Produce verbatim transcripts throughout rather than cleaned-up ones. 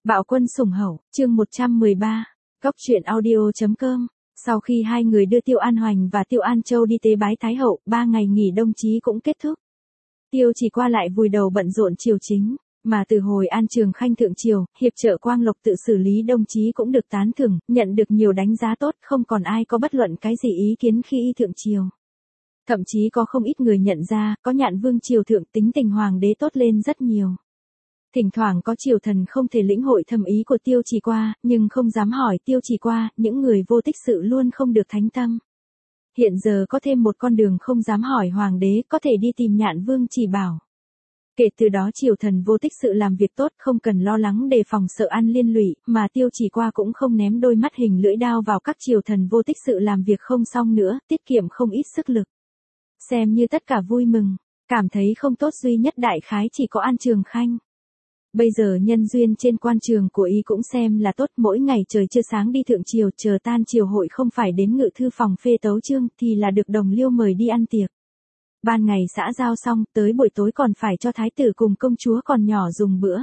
Bạo quân sủng hậu, chương một trăm mười ba, Cóc truyện audio.com. Sau khi hai người đưa Tiêu An Hoành và Tiêu An Châu đi tế bái Thái hậu, ba ngày nghỉ đông chí cũng kết thúc. Tiêu Chỉ Qua lại vùi đầu bận rộn triều chính, mà từ hồi An Trường Khanh thượng triều, hiệp trợ Quang Lộc tự xử lý đông chí cũng được tán thưởng, nhận được nhiều đánh giá tốt, không còn ai có bất luận cái gì ý kiến khi y thượng triều. Thậm chí có không ít người nhận ra, có Nhạn Vương triều thượng tính tình hoàng đế tốt lên rất nhiều. Thỉnh thoảng có triều thần không thể lĩnh hội thâm ý của Tiêu Chỉ Qua, nhưng không dám hỏi Tiêu Chỉ Qua, những người vô tích sự luôn không được thánh tâm. Hiện giờ có thêm một con đường không dám hỏi hoàng đế, có thể đi tìm Nhạn Vương chỉ bảo. Kể từ đó triều thần vô tích sự làm việc tốt, không cần lo lắng đề phòng sợ ăn liên lụy, mà Tiêu Chỉ Qua cũng không ném đôi mắt hình lưỡi đao vào các triều thần vô tích sự làm việc không xong nữa, tiết kiệm không ít sức lực. Xem như tất cả vui mừng, cảm thấy không tốt duy nhất đại khái chỉ có An Trường Khanh. Bây giờ nhân duyên trên quan trường của y cũng xem là tốt, mỗi ngày trời chưa sáng đi thượng triều, chờ tan triều hội không phải đến ngự thư phòng phê tấu chương thì là được đồng liêu mời đi ăn tiệc. Ban ngày xã giao xong, tới buổi tối còn phải cho thái tử cùng công chúa còn nhỏ dùng bữa.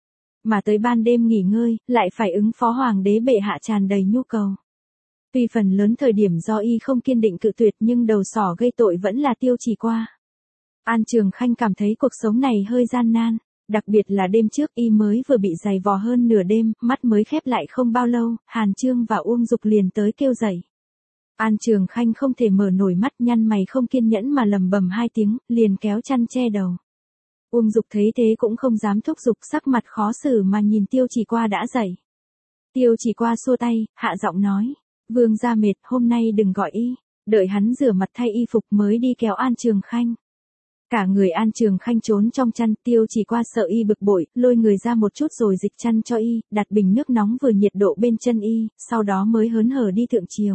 Mà tới ban đêm nghỉ ngơi, lại phải ứng phó hoàng đế bệ hạ tràn đầy nhu cầu. Tuy phần lớn thời điểm do y không kiên định cự tuyệt nhưng đầu sỏ gây tội vẫn là Tiêu Chỉ Qua. An Trường Khanh cảm thấy cuộc sống này hơi gian nan. Đặc biệt là đêm trước y mới vừa bị giày vò hơn nửa đêm, mắt mới khép lại không bao lâu, Hàn Chương và Uông Dục liền tới kêu dậy. An Trường Khanh không thể mở nổi mắt, nhăn mày không kiên nhẫn mà lầm bầm hai tiếng, liền kéo chăn che đầu. Uông Dục thấy thế cũng không dám thúc giục, sắc mặt khó xử mà nhìn Tiêu Chỉ Qua đã dậy. Tiêu Chỉ Qua xua tay, hạ giọng nói, vương gia mệt, hôm nay đừng gọi y, đợi hắn rửa mặt thay y phục mới đi kéo An Trường Khanh. Cả người An Trường Khanh trốn trong chăn, Tiêu Chỉ Qua sợ y bực bội, lôi người ra một chút rồi dịch chăn cho y, đặt bình nước nóng vừa nhiệt độ bên chân y, sau đó mới hớn hở đi thượng triều.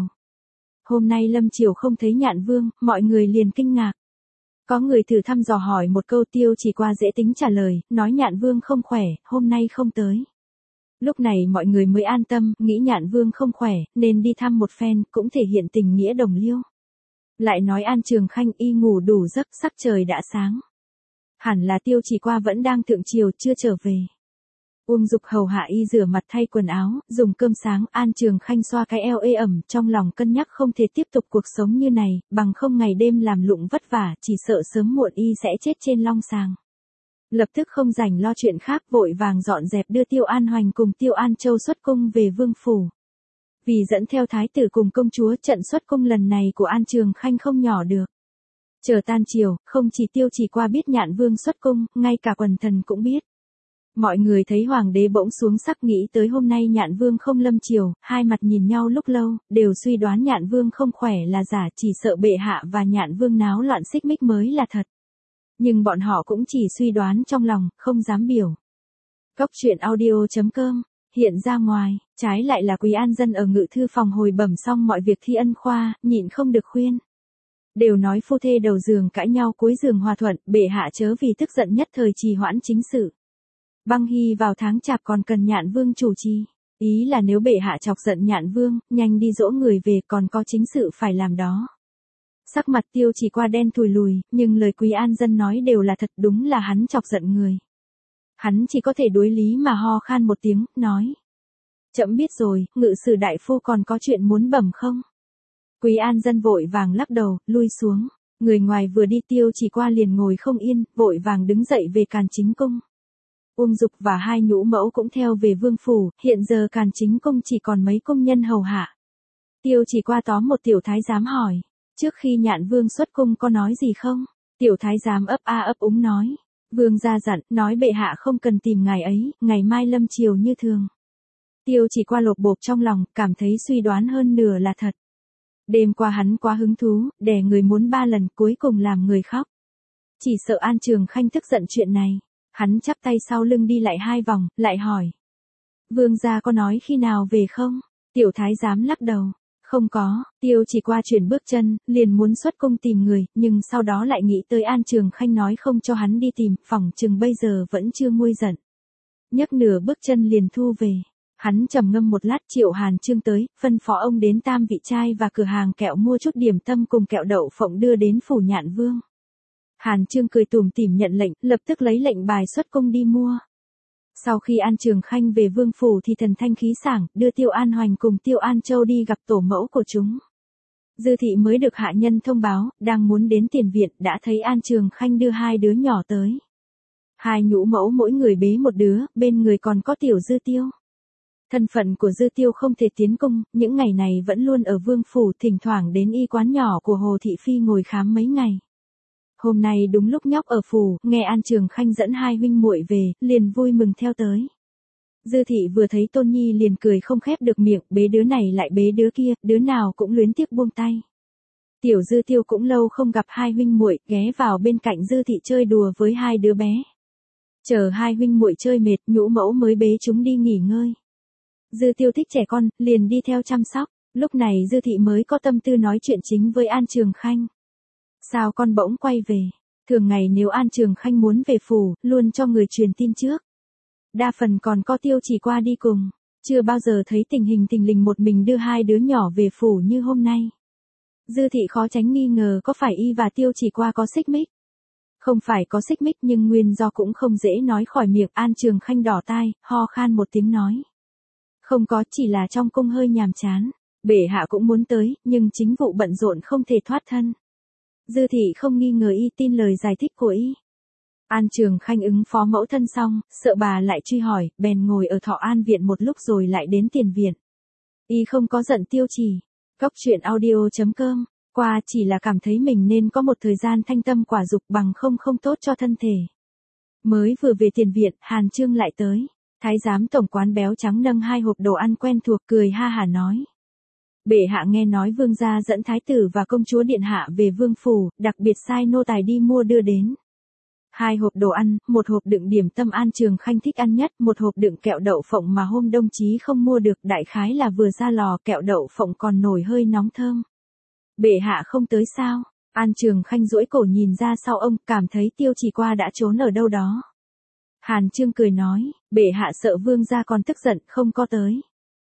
Hôm nay lâm triều không thấy Nhạn Vương, mọi người liền kinh ngạc. Có người thử thăm dò hỏi một câu, Tiêu Chỉ Qua dễ tính trả lời, nói Nhạn Vương không khỏe, hôm nay không tới. Lúc này mọi người mới an tâm, nghĩ Nhạn Vương không khỏe, nên đi thăm một phen, cũng thể hiện tình nghĩa đồng liêu. Lại nói An Trường Khanh y ngủ đủ giấc, sắc trời đã sáng. Hẳn là Tiêu Chỉ Qua vẫn đang thượng triều, chưa trở về. Uông Dục hầu hạ y rửa mặt thay quần áo, dùng cơm sáng, An Trường Khanh xoa cái eo ê ẩm, trong lòng cân nhắc không thể tiếp tục cuộc sống như này, bằng không ngày đêm làm lụng vất vả, chỉ sợ sớm muộn y sẽ chết trên long sàng. Lập tức không rảnh lo chuyện khác, vội vàng dọn dẹp đưa Tiêu An Hoành cùng Tiêu An Châu xuất cung về vương phủ. Vì dẫn theo thái tử cùng công chúa, trận xuất cung lần này của An Trường Khanh không nhỏ được. Chờ tan chiều, không chỉ Tiêu Chỉ Qua biết Nhạn Vương xuất cung, ngay cả quần thần cũng biết. Mọi người thấy hoàng đế bỗng xuống sắc, nghĩ tới hôm nay Nhạn Vương không lâm triều, hai mặt nhìn nhau lúc lâu, đều suy đoán Nhạn Vương không khỏe là giả, chỉ sợ bệ hạ và Nhạn Vương náo loạn xích mích mới là thật. Nhưng bọn họ cũng chỉ suy đoán trong lòng, không dám biểu. Cóc truyện audio.com. Hiện ra ngoài, trái lại là Quý An Dân ở ngự thư phòng hồi bẩm xong mọi việc thi ân khoa, nhịn không được khuyên. Đều nói phu thê đầu giường cãi nhau cuối giường hòa thuận, bệ hạ chớ vì tức giận nhất thời trì hoãn chính sự. Băng Hy vào tháng chạp còn cần Nhạn Vương chủ trì. Ý là nếu bệ hạ chọc giận Nhạn Vương, nhanh đi dỗ người về, còn có chính sự phải làm đó. Sắc mặt Tiêu Chỉ Qua đen thùi lùi, nhưng lời Quý An Dân nói đều là thật, đúng là hắn chọc giận người. Hắn chỉ có thể đối lý mà ho khan một tiếng, nói. Trẫm biết rồi, ngự sử đại phu còn có chuyện muốn bẩm không? Quý An Dân vội vàng lắc đầu, lui xuống. Người ngoài vừa đi, Tiêu Chỉ Qua liền ngồi không yên, vội vàng đứng dậy về Càn Chính Cung. Uông Dục và hai nhũ mẫu cũng theo về vương phủ, hiện giờ Càn Chính Cung chỉ còn mấy công nhân hầu hạ. Tiêu Chỉ Qua tóm một tiểu thái giám hỏi, trước khi Nhạn Vương xuất cung có nói gì không? Tiểu thái giám ấp a ấp úng nói. Vương gia dặn, nói bệ hạ không cần tìm ngài ấy, ngày mai lâm triều như thường. Tiêu Chỉ Qua lột bột trong lòng, cảm thấy suy đoán hơn nửa là thật. Đêm qua hắn quá hứng thú, đè người muốn ba lần, cuối cùng làm người khóc. Chỉ sợ An Trường Khanh tức giận chuyện này. Hắn chắp tay sau lưng đi lại hai vòng, lại hỏi. Vương gia có nói khi nào về không? Tiểu thái giám lắc đầu. Không có. Tiêu Chỉ Qua chuyển bước chân, liền muốn xuất cung tìm người, nhưng sau đó lại nghĩ tới An Trường Khanh nói không cho hắn đi tìm, phỏng chừng bây giờ vẫn chưa nguôi giận. Nhấc nửa bước chân liền thu về. Hắn trầm ngâm một lát, triệu Hàn Chương tới, phân phó ông đến Tam Vị Trai và cửa hàng kẹo mua chút điểm tâm cùng kẹo đậu phộng đưa đến phủ Nhạn Vương. Hàn Chương cười tủm tỉm nhận lệnh, lập tức lấy lệnh bài xuất cung đi mua. Sau khi An Trường Khanh về Vương Phủ thì thần thanh khí sảng, đưa Tiêu An Hoành cùng Tiêu An Châu đi gặp tổ mẫu của chúng. Dư thị mới được hạ nhân thông báo, đang muốn đến tiền viện, đã thấy An Trường Khanh đưa hai đứa nhỏ tới. Hai nhũ mẫu mỗi người bế một đứa, bên người còn có tiểu Dư Tiêu. Thân phận của Dư Tiêu không thể tiến cung, những ngày này vẫn luôn ở Vương Phủ, thỉnh thoảng đến y quán nhỏ của Hồ Thị Phi ngồi khám mấy ngày. Hôm nay đúng lúc nhóc ở phủ, nghe An Trường Khanh dẫn hai huynh muội về, liền vui mừng theo tới. Dư thị vừa thấy Tôn Nhi liền cười không khép được miệng, bế đứa này lại bế đứa kia, đứa nào cũng luyến tiếc buông tay. Tiểu Dư Tiêu cũng lâu không gặp hai huynh muội, ghé vào bên cạnh Dư thị chơi đùa với hai đứa bé. Chờ hai huynh muội chơi mệt, nhũ mẫu mới bế chúng đi nghỉ ngơi. Dư Tiêu thích trẻ con, liền đi theo chăm sóc, lúc này Dư thị mới có tâm tư nói chuyện chính với An Trường Khanh. Sao con bỗng quay về? Thường ngày nếu An Trường Khanh muốn về phủ, luôn cho người truyền tin trước. Đa phần còn có Tiêu Chỉ Qua đi cùng, chưa bao giờ thấy tình hình thình lình một mình đưa hai đứa nhỏ về phủ như hôm nay. Dư thị khó tránh nghi ngờ có phải y và Tiêu Chỉ Qua có xích mích. Không phải có xích mích nhưng nguyên do cũng không dễ nói khỏi miệng. An Trường Khanh đỏ tai, ho khan một tiếng nói. Không có, chỉ là trong cung hơi nhàm chán. Bệ hạ cũng muốn tới, nhưng chính vụ bận rộn không thể thoát thân. Dư thị không nghi ngờ y tin lời giải thích của y. An Trường Khanh ứng phó mẫu thân xong, sợ bà lại truy hỏi, bèn ngồi ở Thọ An viện một lúc rồi lại đến tiền viện. Y không có giận Tiêu Chỉ. Cóc truyện audio chấm com, qua chỉ là cảm thấy mình nên có một thời gian thanh tâm quả dục, bằng không không tốt cho thân thể. Mới vừa về tiền viện, Hàn Trương lại tới. Thái giám tổng quán béo trắng nâng hai hộp đồ ăn quen thuộc, cười ha hả nói. Bệ hạ nghe nói vương gia dẫn thái tử và công chúa điện hạ về vương phủ, đặc biệt sai nô tài đi mua đưa đến. Hai hộp đồ ăn, một hộp đựng điểm tâm An Trường Khanh thích ăn nhất, một hộp đựng kẹo đậu phộng mà hôm đồng chí không mua được, đại khái là vừa ra lò, kẹo đậu phộng còn nổi hơi nóng thơm. Bệ hạ không tới sao? An Trường Khanh duỗi cổ nhìn ra sau ông, cảm thấy Tiêu Chỉ Qua đã trốn ở đâu đó. Hàn Trương cười nói, bệ hạ sợ vương gia còn tức giận, không có tới.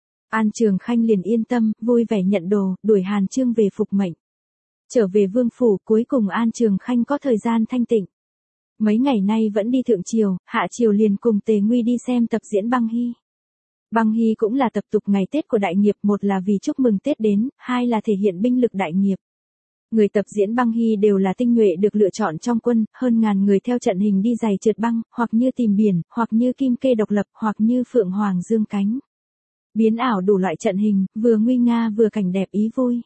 An Trường Khanh liền yên tâm, vui vẻ nhận đồ, đuổi Hàn Trương về phục mệnh. Trở về vương phủ, cuối cùng An Trường Khanh có thời gian thanh tịnh. Mấy ngày nay vẫn đi thượng triều, hạ triều liền cùng Tề Nguy đi xem tập diễn Băng Hy. Băng Hy cũng là tập tục ngày Tết của đại nghiệp, một là vì chúc mừng Tết đến, hai là thể hiện binh lực đại nghiệp. Người tập diễn Băng Hy đều là tinh nhuệ được lựa chọn trong quân, hơn ngàn người theo trận hình đi giày trượt băng, hoặc như tìm biển, hoặc như kim kê độc lập, hoặc như phượng hoàng dương cánh. Biến ảo đủ loại trận hình, vừa nguy nga vừa cảnh đẹp ý vui.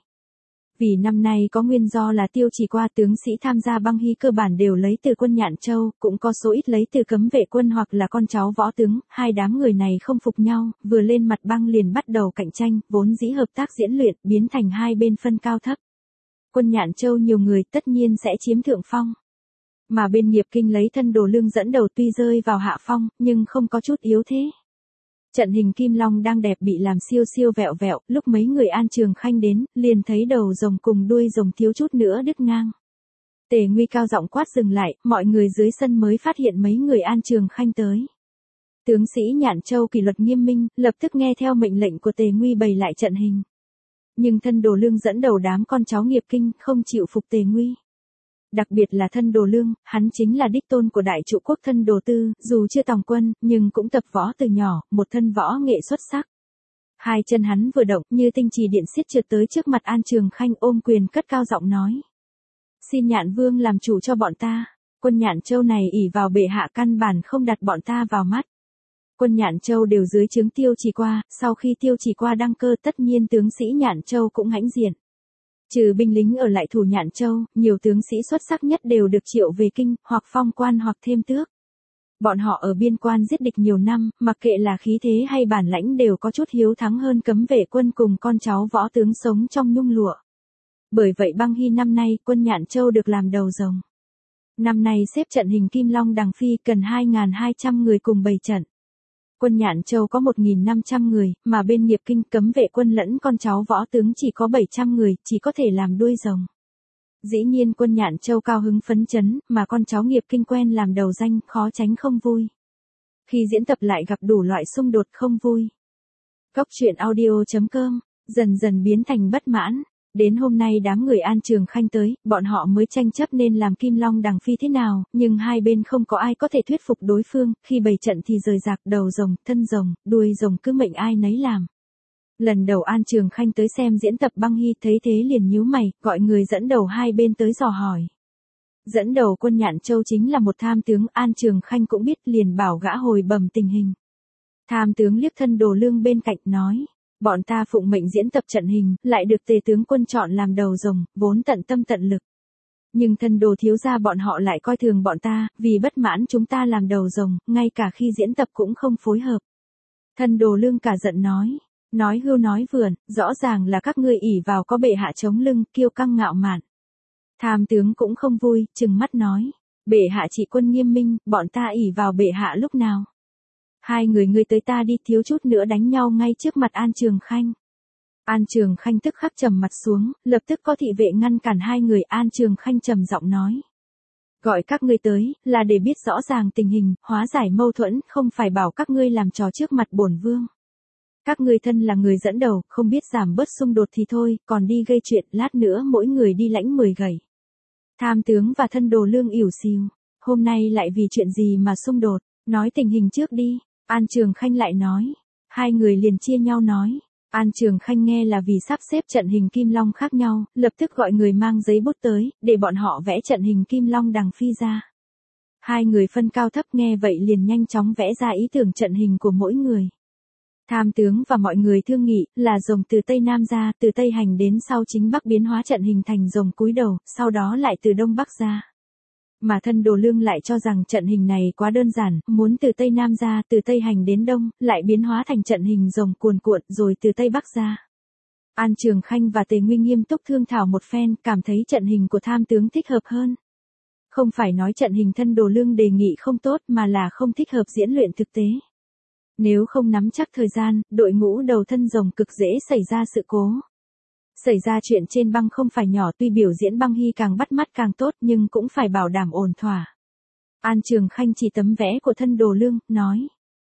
Vì năm nay có nguyên do là Tiêu Chỉ Qua tướng sĩ tham gia Băng Hy cơ bản đều lấy từ quân Nhạn Châu, cũng có số ít lấy từ cấm vệ quân hoặc là con cháu võ tướng, hai đám người này không phục nhau, vừa lên mặt băng liền bắt đầu cạnh tranh, vốn dĩ hợp tác diễn luyện, biến thành hai bên phân cao thấp. Quân Nhạn Châu nhiều người tất nhiên sẽ chiếm thượng phong. Mà bên Nghiệp Kinh lấy Thân Đồ Lương dẫn đầu tuy rơi vào hạ phong, nhưng không có chút yếu thế. Trận hình Kim Long đang đẹp bị làm siêu siêu vẹo vẹo, lúc mấy người An Trường Khanh đến, liền thấy đầu rồng cùng đuôi rồng thiếu chút nữa đứt ngang. Tề Nguy cao giọng quát dừng lại, mọi người dưới sân mới phát hiện mấy người An Trường Khanh tới. Tướng sĩ Nhạn Châu kỷ luật nghiêm minh, lập tức nghe theo mệnh lệnh của Tề Nguy bày lại trận hình. Nhưng Thân Đồ Lương dẫn đầu đám con cháu Nghiệp Kinh, không chịu phục Tề Nguy. Đặc biệt là Thân Đồ Lương, hắn chính là đích tôn của đại trụ quốc Thân Đồ Tư, dù chưa tòng quân, nhưng cũng tập võ từ nhỏ, một thân võ nghệ xuất sắc. Hai chân hắn vừa động, như tinh trì điện xiết trượt tới trước mặt An Trường Khanh, ôm quyền cất cao giọng nói. Xin Nhạn Vương làm chủ cho bọn ta, quân Nhạn Châu này ỷ vào bệ hạ căn bản không đặt bọn ta vào mắt. Quân Nhạn Châu đều dưới trướng Tiêu Chỉ Qua, sau khi Tiêu Chỉ Qua đăng cơ tất nhiên tướng sĩ Nhạn Châu cũng hãnh diện. Trừ binh lính ở lại thủ Nhạn Châu, nhiều tướng sĩ xuất sắc nhất đều được triệu về kinh, hoặc phong quan hoặc thêm tước. Bọn họ ở biên quan giết địch nhiều năm, mặc kệ là khí thế hay bản lãnh đều có chút hiếu thắng hơn cấm vệ quân cùng con cháu võ tướng sống trong nhung lụa. Bởi vậy Băng Hy năm nay quân Nhạn Châu được làm đầu rồng. Năm nay xếp trận hình Kim Long Đằng Phi cần hai nghìn hai trăm người cùng bày trận. Quân Nhạn Châu có một nghìn năm trăm người, mà bên Nghiệp Kinh cấm vệ quân lẫn con cháu võ tướng chỉ có bảy trăm người, chỉ có thể làm đuôi rồng. Dĩ nhiên quân Nhạn Châu cao hứng phấn chấn, mà con cháu Nghiệp Kinh quen làm đầu danh, khó tránh không vui. Khi diễn tập lại gặp đủ loại xung đột không vui. Cóc truyện audio chấm com, dần dần biến thành bất mãn. Đến hôm nay đám người An Trường Khanh tới, bọn họ mới tranh chấp nên làm Kim Long Đằng Phi thế nào, nhưng hai bên không có ai có thể thuyết phục đối phương, khi bày trận thì rời rạc đầu rồng, thân rồng, đuôi rồng cứ mệnh ai nấy làm. Lần đầu An Trường Khanh tới xem diễn tập băng hy thấy thế liền nhíu mày, gọi người dẫn đầu hai bên tới dò hỏi. Dẫn đầu quân Nhạn Châu chính là một tham tướng, An Trường Khanh cũng biết liền bảo gã hồi bẩm tình hình. Tham tướng liếc Thân Đồ Lương bên cạnh nói. Bọn ta phụng mệnh diễn tập trận hình, lại được tề tướng quân chọn làm đầu rồng, vốn tận tâm tận lực. Nhưng Thân Đồ thiếu gia bọn họ lại coi thường bọn ta, vì bất mãn chúng ta làm đầu rồng, ngay cả khi diễn tập cũng không phối hợp. Thân Đồ Lương cả giận nói, nói hưu nói vượn, rõ ràng là các ngươi ỷ vào có bệ hạ chống lưng, kiêu căng ngạo mạn. Tham tướng cũng không vui, trừng mắt nói, bệ hạ trị quân nghiêm minh, bọn ta ỷ vào bệ hạ lúc nào. Hai người ngươi tới ta đi, thiếu chút nữa đánh nhau ngay trước mặt An Trường Khanh. An Trường Khanh tức khắc trầm mặt xuống, lập tức có thị vệ ngăn cản hai người. An Trường Khanh trầm giọng nói. Gọi các ngươi tới, là để biết rõ ràng tình hình, hóa giải mâu thuẫn, không phải bảo các ngươi làm trò trước mặt bổn vương. Các ngươi thân là người dẫn đầu, không biết giảm bớt xung đột thì thôi, còn đi gây chuyện, lát nữa mỗi người đi lãnh mười gẩy. Tham tướng và Thân Đồ Lương ỉu xìu, hôm nay lại vì chuyện gì mà xung đột, nói tình hình trước đi. An Trường Khanh lại nói. Hai người liền chia nhau nói. An Trường Khanh nghe là vì sắp xếp trận hình Kim Long khác nhau, lập tức gọi người mang giấy bút tới, để bọn họ vẽ trận hình Kim Long Đằng Phi ra. Hai người phân cao thấp nghe vậy liền nhanh chóng vẽ ra ý tưởng trận hình của mỗi người. Tham tướng và mọi người thương nghị, là rồng từ Tây Nam ra, từ Tây hành đến sau chính Bắc biến hóa trận hình thành rồng cúi đầu, sau đó lại từ Đông Bắc ra. Mà Thân Đồ Lương lại cho rằng trận hình này quá đơn giản, muốn từ Tây Nam ra, từ Tây hành đến Đông, lại biến hóa thành trận hình rồng cuồn cuộn, rồi từ Tây Bắc ra. An Trường Khanh và Tề Nguy nghiêm túc thương thảo một phen, cảm thấy trận hình của tham tướng thích hợp hơn. Không phải nói trận hình Thân Đồ Lương đề nghị không tốt mà là không thích hợp diễn luyện thực tế. Nếu không nắm chắc thời gian, đội ngũ đầu thân rồng cực dễ xảy ra sự cố. Xảy ra chuyện trên băng không phải nhỏ, tuy biểu diễn băng hy càng bắt mắt càng tốt nhưng cũng phải bảo đảm ổn thỏa. An Trường Khanh chỉ tấm vẽ của Thân Đồ Lương, nói.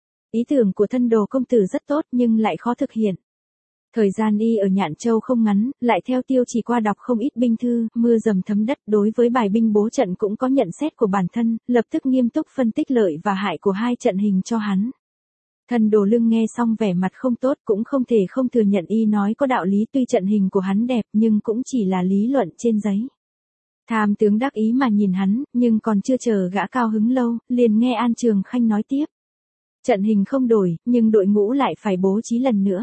Ý tưởng của Thân Đồ công tử rất tốt nhưng lại khó thực hiện. Thời gian y ở Nhạn Châu không ngắn, lại theo Tiêu Chỉ qua đọc không ít binh thư, mưa dầm thấm đất, đối với bài binh bố trận cũng có nhận xét của bản thân, lập tức nghiêm túc phân tích lợi và hại của hai trận hình cho hắn. Thân Đồ Lương nghe xong vẻ mặt không tốt, cũng không thể không thừa nhận y nói có đạo lý, tuy trận hình của hắn đẹp nhưng cũng chỉ là lý luận trên giấy. Tham tướng đắc ý mà nhìn hắn, nhưng còn chưa chờ gã cao hứng lâu, liền nghe An Trường Khanh nói tiếp. Trận hình không đổi, nhưng đội ngũ lại phải bố trí lần nữa.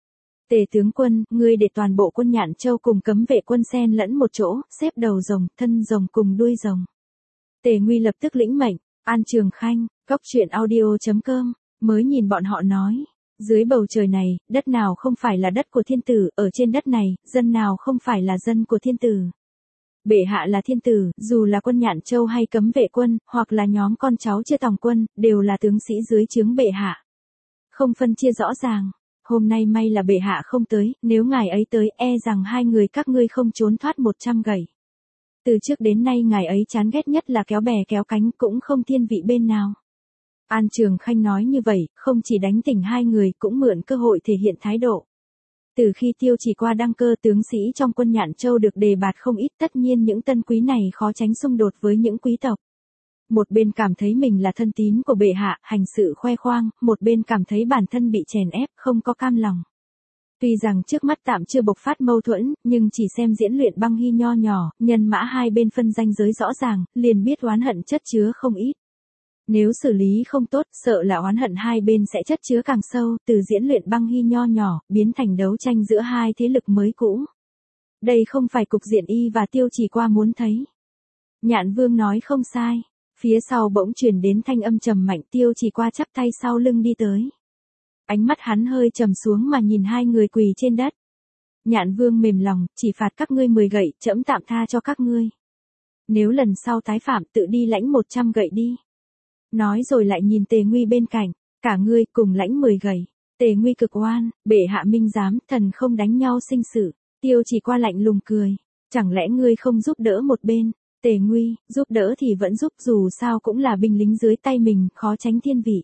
Tề tướng quân, ngươi để toàn bộ quân Nhạn Châu cùng cấm vệ quân xen lẫn một chỗ, xếp đầu rồng, thân rồng cùng đuôi rồng. Tề Nguy lập tức lĩnh mệnh. An Trường Khanh, cốc truyện audio chấm com. Mới nhìn bọn họ nói, dưới bầu trời này, đất nào không phải là đất của thiên tử, ở trên đất này, dân nào không phải là dân của thiên tử. Bệ hạ là thiên tử, dù là quân Nhạn Châu hay cấm vệ quân, hoặc là nhóm con cháu chưa tòng quân, đều là tướng sĩ dưới trướng bệ hạ. Không phân chia rõ ràng, hôm nay may là bệ hạ không tới, nếu ngài ấy tới e rằng hai người các ngươi không trốn thoát một trăm gẩy. Từ trước đến nay ngài ấy chán ghét nhất là kéo bè kéo cánh, cũng không thiên vị bên nào. An Trường Khanh nói như vậy, không chỉ đánh tỉnh hai người, cũng mượn cơ hội thể hiện thái độ. Từ khi Tiêu Chỉ qua đăng cơ, tướng sĩ trong quân Nhạn Châu được đề bạt không ít, tất nhiên những tân quý này khó tránh xung đột với những quý tộc. Một bên cảm thấy mình là thân tín của bệ hạ, hành sự khoe khoang, một bên cảm thấy bản thân bị chèn ép, không có cam lòng. Tuy rằng trước mắt tạm chưa bộc phát mâu thuẫn, nhưng chỉ xem diễn luyện băng hy nho nhỏ, nhân mã hai bên phân ranh giới rõ ràng, liền biết oán hận chất chứa không ít. Nếu xử lý không tốt, sợ là oán hận hai bên sẽ chất chứa càng sâu, từ diễn luyện băng hy nho nhỏ, biến thành đấu tranh giữa hai thế lực mới cũ. Đây không phải cục diện y và Tiêu Chỉ qua muốn thấy. Nhạn Vương nói không sai. Phía sau bỗng truyền đến thanh âm trầm mạnh, Tiêu Chỉ qua chắp tay sau lưng đi tới. Ánh mắt hắn hơi trầm xuống mà nhìn hai người quỳ trên đất. Nhạn Vương mềm lòng, chỉ phạt các ngươi mười gậy, trẫm tạm tha cho các ngươi. Nếu lần sau tái phạm tự đi lãnh một trăm gậy đi. Nói rồi lại nhìn Tề Nguy bên cạnh, cả ngươi cùng lãnh mười gẩy. Tề Nguy cực oan, bệ hạ minh giám, thần không đánh nhau sinh sự. Tiêu Chỉ qua lạnh lùng cười, chẳng lẽ ngươi không giúp đỡ một bên? Tề Nguy, giúp đỡ thì vẫn giúp, dù sao cũng là binh lính dưới tay mình, khó tránh thiên vị.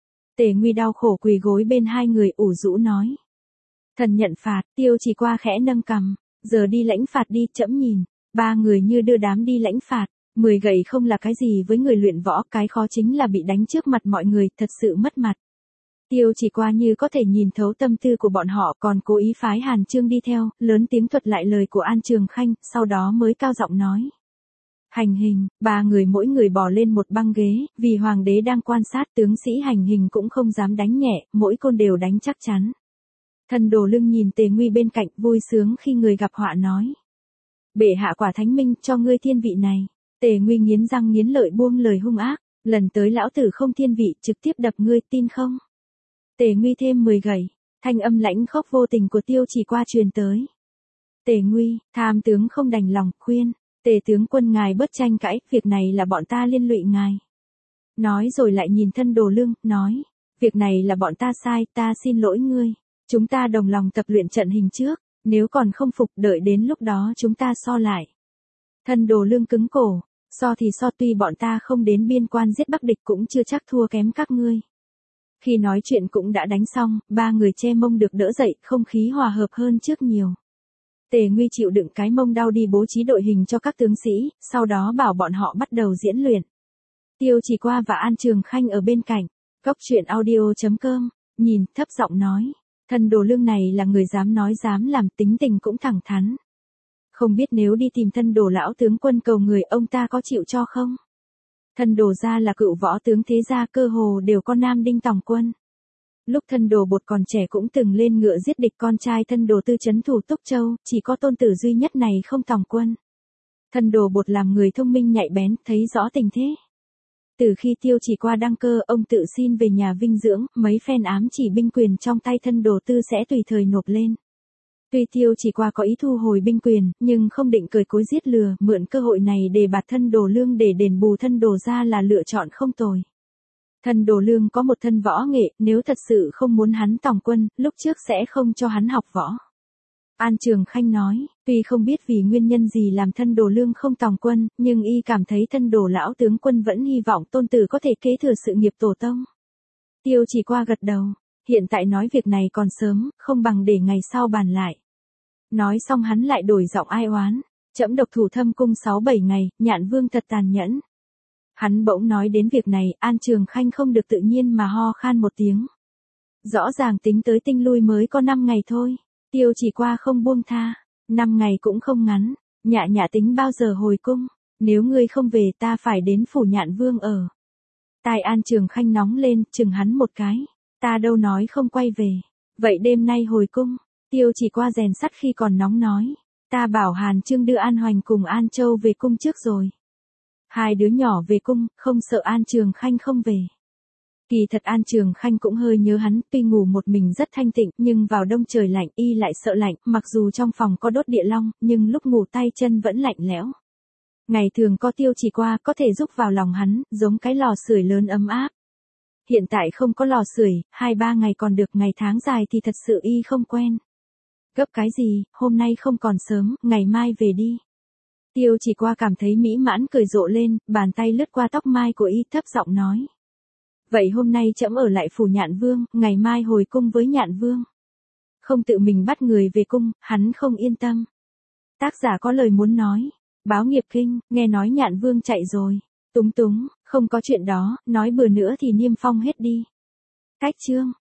Tề Nguy đau khổ quỳ gối bên hai người ủ rũ nói. Thần nhận phạt, Tiêu Chỉ qua khẽ nâng cằm, Giờ đi lãnh phạt đi, trẫm nhìn. Ba người như đưa đám đi lãnh phạt. Mười gậy không là cái gì với người luyện võ, cái khó chính là bị đánh trước mặt mọi người, thật sự mất mặt. Tiêu Chỉ Qua như có thể nhìn thấu tâm tư của bọn họ, còn cố ý phái Hàn Chương đi theo, lớn tiếng thuật lại lời của An Trường Khanh, sau đó mới cao giọng nói. Hành hình, ba người mỗi người bò lên một băng ghế, vì hoàng đế đang quan sát, tướng sĩ hành hình cũng không dám đánh nhẹ, mỗi côn đều đánh chắc chắn. Thân Đồ Lương nhìn Tề Nguy bên cạnh, vui sướng khi người gặp họa nói. Bệ hạ quả thánh minh, cho ngươi thiên vị này. Tề Nguy nghiến răng nghiến lợi buông lời hung ác, lần tới lão tử không thiên vị, trực tiếp đập ngươi, tin không? Tề Nguy thêm mười gậy, thanh âm lãnh khốc vô tình của Tiêu Chỉ Qua truyền tới. Tề Nguy, tham tướng không đành lòng, khuyên. Tề tướng quân ngài bớt tranh cãi, việc này là bọn ta liên lụy ngài. Nói rồi lại nhìn Thân Đồ Lương, nói. Việc này là bọn ta sai, ta xin lỗi ngươi. Chúng ta đồng lòng tập luyện trận hình trước, nếu còn không phục đợi đến lúc đó chúng ta so lại. Thân Đồ Lương cứng cổ, so thì so, tuy bọn ta không đến biên quan giết Bắc địch cũng chưa chắc thua kém các ngươi. Khi nói chuyện cũng đã đánh xong, ba người che mông được đỡ dậy, không khí hòa hợp hơn trước nhiều. Tề Nguy chịu đựng cái mông đau đi bố trí đội hình cho các tướng sĩ, sau đó bảo bọn họ bắt đầu diễn luyện. Tiêu Chỉ Qua và An Trường Khanh ở bên cạnh, Cốc Truyện Audio chấm com, nhìn, thấp giọng nói. Thân Đồ Lương này là người dám nói dám làm, tính tình cũng thẳng thắn. Không biết nếu đi tìm Thân Đồ lão tướng quân cầu người, ông ta có chịu cho không? Thân Đồ gia là cựu võ tướng thế gia, cơ hồ đều con nam đinh tòng quân. Lúc Thân Đồ Bột còn trẻ cũng từng lên ngựa giết địch, con trai Thân Đồ Tư trấn thủ Túc Châu, chỉ có tôn tử duy nhất này không tòng quân. Thân Đồ Bột làm người thông minh nhạy bén, thấy rõ tình thế. Từ khi Tiêu Chỉ Qua đăng cơ, ông tự xin về nhà vinh dưỡng, mấy phen ám chỉ binh quyền trong tay Thân Đồ Tư sẽ tùy thời nộp lên. Tuy Tiêu Chỉ Qua có ý thu hồi binh quyền, nhưng không định cởi cối giết lừa, mượn cơ hội này để bạt Thân Đồ Lương để đền bù Thân Đồ gia là lựa chọn không tồi. Thân Đồ Lương có một thân võ nghệ, nếu thật sự không muốn hắn tòng quân, lúc trước sẽ không cho hắn học võ. An Trường Khanh nói, tuy không biết vì nguyên nhân gì làm Thân Đồ Lương không tòng quân, nhưng y cảm thấy Thân Đồ lão tướng quân vẫn hy vọng tôn tử có thể kế thừa sự nghiệp tổ tông. Tiêu Chỉ Qua gật đầu, hiện tại nói việc này còn sớm, không bằng để ngày sau bàn lại. Nói xong hắn lại đổi giọng ai oán, trẫm độc thủ Thâm cung sáu bảy ngày, Nhạn Vương thật tàn nhẫn. Hắn bỗng nói đến việc này, An Trường Khanh không được tự nhiên mà ho khan một tiếng. Rõ ràng tính tới tinh lui mới có năm ngày thôi. Tiêu Chỉ Qua không buông tha. Năm ngày cũng không ngắn. Nhạ nhạ tính bao giờ hồi cung. Nếu ngươi không về ta phải đến phủ Nhạn Vương ở. Tai An Trường Khanh nóng lên, chừng hắn một cái. Ta đâu nói không quay về. Vậy đêm nay hồi cung. Tiêu Chỉ Qua rèn sắt khi còn nóng nói. Ta bảo Hàn Chương đưa An Hoành cùng An Châu về cung trước rồi. Hai đứa nhỏ về cung, không sợ An Trường Khanh không về. Kỳ thật An Trường Khanh cũng hơi nhớ hắn, tuy ngủ một mình rất thanh tịnh, nhưng vào đông trời lạnh y lại sợ lạnh, mặc dù trong phòng có đốt địa long, nhưng lúc ngủ tay chân vẫn lạnh lẽo. Ngày thường có Tiêu Chỉ Qua có thể giúp vào lòng hắn, giống cái lò sưởi lớn ấm áp. Hiện tại không có lò sưởi, hai ba ngày còn được, ngày tháng dài thì thật sự y không quen. Gấp cái gì, hôm nay không còn sớm, ngày mai về đi. Tiêu Chỉ Qua cảm thấy mỹ mãn cười rộ lên, bàn tay lướt qua tóc mai của y, thấp giọng nói. Vậy hôm nay trẫm ở lại phủ Nhạn Vương, ngày mai hồi cung với Nhạn Vương. Không tự mình bắt người về cung, hắn không yên tâm. Tác giả có lời muốn nói. Báo Nghiệp Kinh, nghe nói Nhạn Vương chạy rồi. Túng túng, không có chuyện đó, nói bừa nữa thì niêm phong hết đi. Cách chương.